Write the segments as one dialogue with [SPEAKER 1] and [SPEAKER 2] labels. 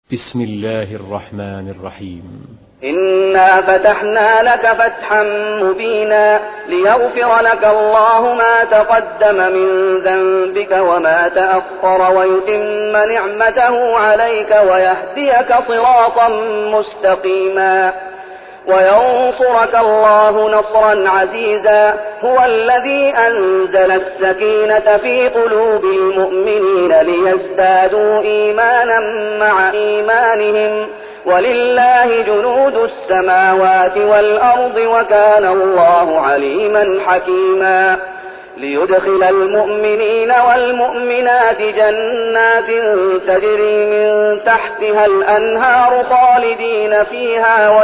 [SPEAKER 1] بسم الله الرحمن الرحيم.
[SPEAKER 2] إنا فتحنا لك فتحا مبينا ليغفر لك الله ما تقدم من ذنبك وما تأخر ويتم نعمته عليك ويهديك صراطا مستقيما وينصرك الله نصرا عزيزا. هو الذي أنزل السكينة في قلوب المؤمنين ليزدادوا إيمانا مع إيمانهم ولله جنود السماوات والأرض وكان الله عليما حكيما. ليدخل المؤمنين والمؤمنات جنات تجري من تحتها الأنهار خالدين فيها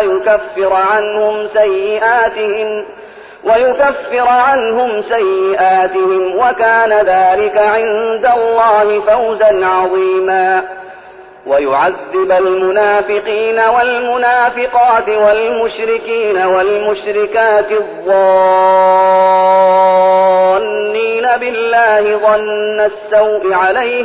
[SPEAKER 2] ويكفر عنهم سيئاتهم وكان ذلك عند الله فوزا عظيما. ويعذب المنافقين والمنافقات والمشركين والمشركات الظانين بالله ظن السوء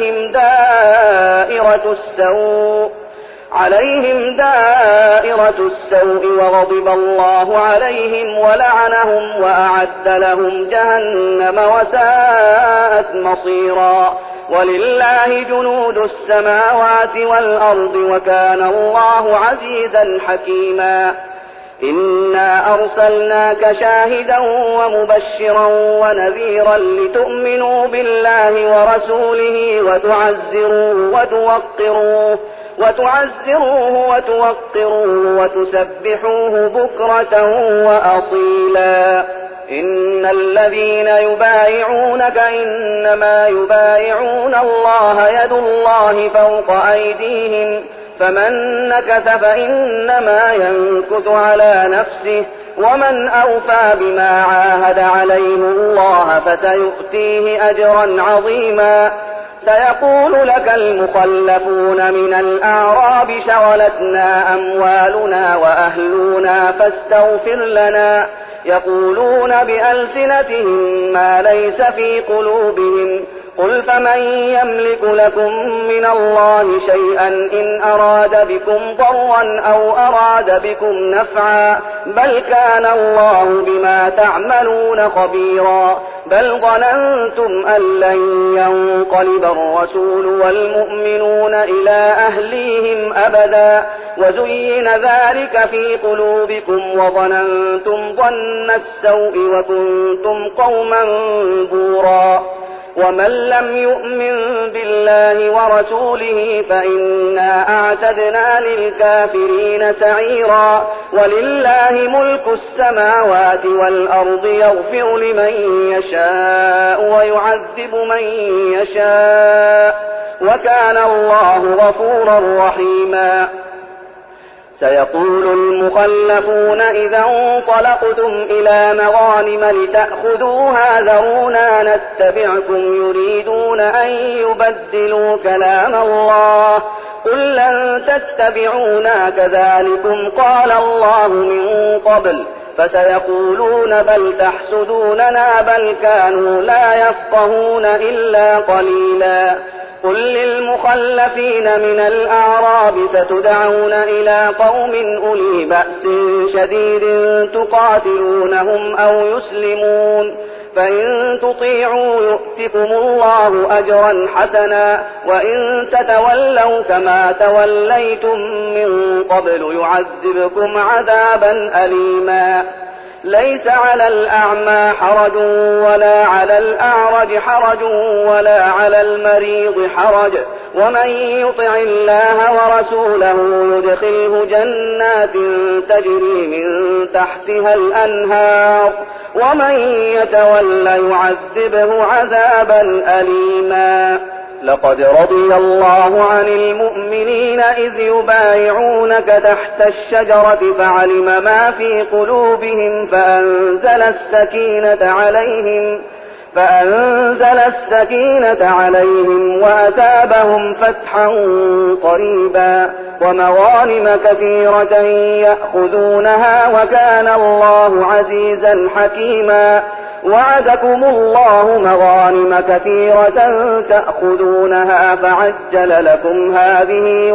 [SPEAKER 2] عليهم دائرة السوء وغضب الله عليهم ولعنهم وأعد لهم جهنم وساءت مصيرا. ولله جنود السماوات والأرض وكان الله عزيزا حكيما. إنا أرسلناك شاهدا ومبشرا ونذيرا لتؤمنوا بالله ورسوله وتعزروه وتوقروه وتسبحوه بكرة وأصيلا. إن الذين يبايعونك إنما يبايعون الله يد الله فوق أيديهم فمن نكث فإنما ينكث على نفسه ومن أوفى بما عاهد عليه الله فسيؤتيه أجرا عظيما. سيقول لك المخلفون من الأعراب شغلتنا أموالنا وأهلنا فاستغفر لنا يقولون بألسنتهم ما ليس في قلوبهم قل فمن يملك لكم من الله شيئا إن أراد بكم ضرا أو أراد بكم نفعا بل كان الله بما تعملون خبيرا. بل ظننتم أن لن ينقلب الرسول والمؤمنون إلى أهليهم أبدا وزين ذلك في قلوبكم وظننتم ظن السوء وكنتم قوما بورا. ومن لم يؤمن بالله ورسوله فإنا أعتدنا للكافرين سعيرا. ولله ملك السماوات والأرض يغفر لمن يشاء ويعذب من يشاء وكان الله غفورا رحيما. سيقول المخلفون إذا انطلقتم إلى مغانم لتأخذوها ذرونا نتبعكم يريدون أن يبدلوا كلام الله قل لن تتبعونا كذلكم قال الله من قبل فسيقولون بل تحسدوننا بل كانوا لا يفقهون إلا قليلا. قل للمخلفين من الأعراب ستدعون إلى قوم أولي بأس شديد تقاتلونهم أو يسلمون فإن تطيعوا يؤتكم الله أجرا حسنا وإن تتولوا كما توليتم من قبل يعذبكم عذابا أليما. ليس على الأعمى حرج ولا على الأعرج حرج ولا على المريض حرج ومن يطع الله ورسوله يدخله جنات تجري من تحتها الأنهار ومن يتول يعذبه عذابا أليما. لقد رضي الله عن المؤمنين إذ يبايعونك تحت الشجرة فعلم ما في قلوبهم فأنزل السكينة عليهم وأثابهم فتحا قريبا ومغانم كثيرة يأخذونها وكان الله عزيزا حكيما. وعدكم الله مغانم كثيرة تأخذونها فعجل لكم هذه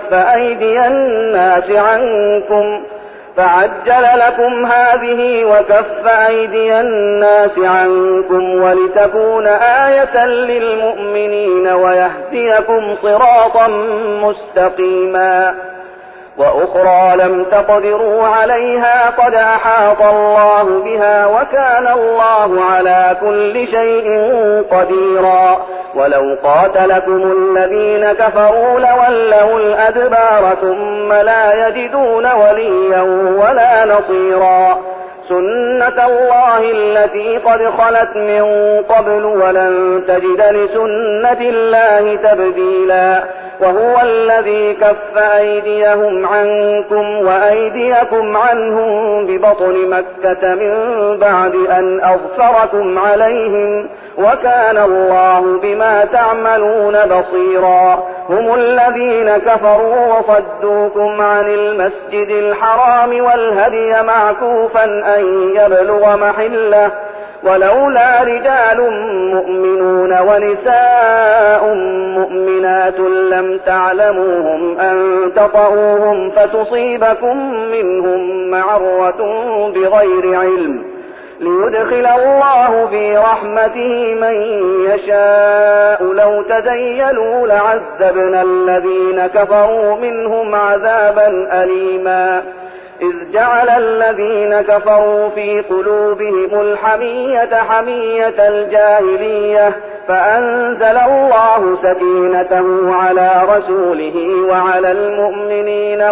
[SPEAKER 2] وكف أيدي الناس عنكم ولتكون آية للمؤمنين ويهديكم صراطا مستقيما. وأخرى لم تقدروا عليها قد أحاط الله بها وكان الله على كل شيء قديرا. ولو قاتلكم الذين كفروا لولوا الأدبار ثم لا يجدون وليا ولا نصيرا. سنة الله التي قد خلت من قبل ولن تجد لسنة الله تبديلا. وهو الذي كف أيديهم عنكم وأيديكم عنهم ببطن مكة من بعد أن أظفركم عليهم وكان الله بما تعملون بصيرا. هم الذين كفروا وصدوكم عن المسجد الحرام والهدي معكوفا أن يبلغ محله ولولا رجال مؤمنون ونساء مؤمنات لم تعلموهم أن تطؤوهم فتصيبكم منهم معرة بغير علم ليدخل الله في رحمته من يشاء. لو تزيلوا لعذبنا الذين كفروا منهم عذابا أليما. إذ جعل الذين كفروا في قلوبهم الحمية حمية الجاهلية فأنزل الله سكينته على رسوله وعلى المؤمنين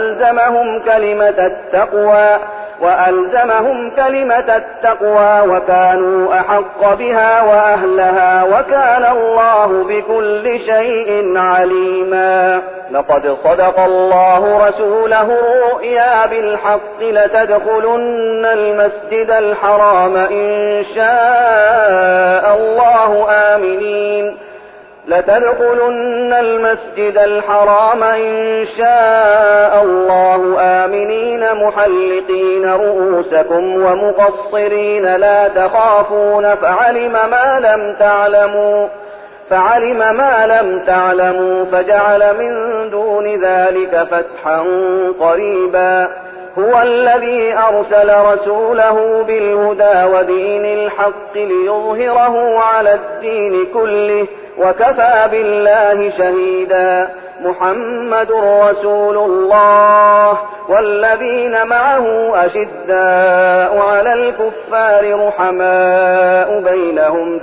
[SPEAKER 2] وألزمهم كلمة التقوى وكانوا أحق بها وأهلها وكان الله بكل شيء عليما. لقد صدق الله رسوله الرؤيا بالحق لتدخلن المسجد الحرام إن شاء الله آمنين محلقين رؤوسكم ومقصرين لا تخافون فعلم ما لم تعلموا فجعل من دون ذلك فتحا قريبا. هو الذي أرسل رسوله بالهدى ودين الحق ليظهره على الدين كله وكفى بالله شهيدا. محمد رسول الله والذين معه أشداء على الكفار رحماء بينهم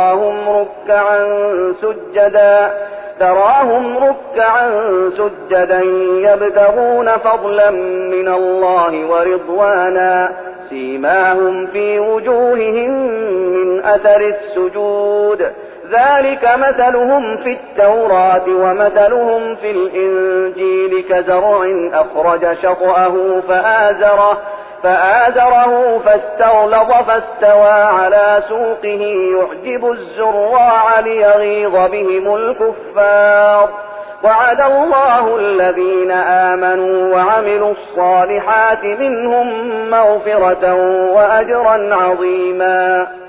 [SPEAKER 2] تراهم ركعا سجدا يبتغون فضلا من الله ورضوانا سيماهم في وجوههم من أثر السجود ذلك مثلهم في التوراة ومثلهم في الإنجيل كزرع أخرج شطأه فآزره فاستغلظ فاستوى على سوقه يعجب الزراع ليغيظ بهم الكفار. وعد الله الذين آمنوا وعملوا الصالحات منهم مغفرة وأجرا عظيما.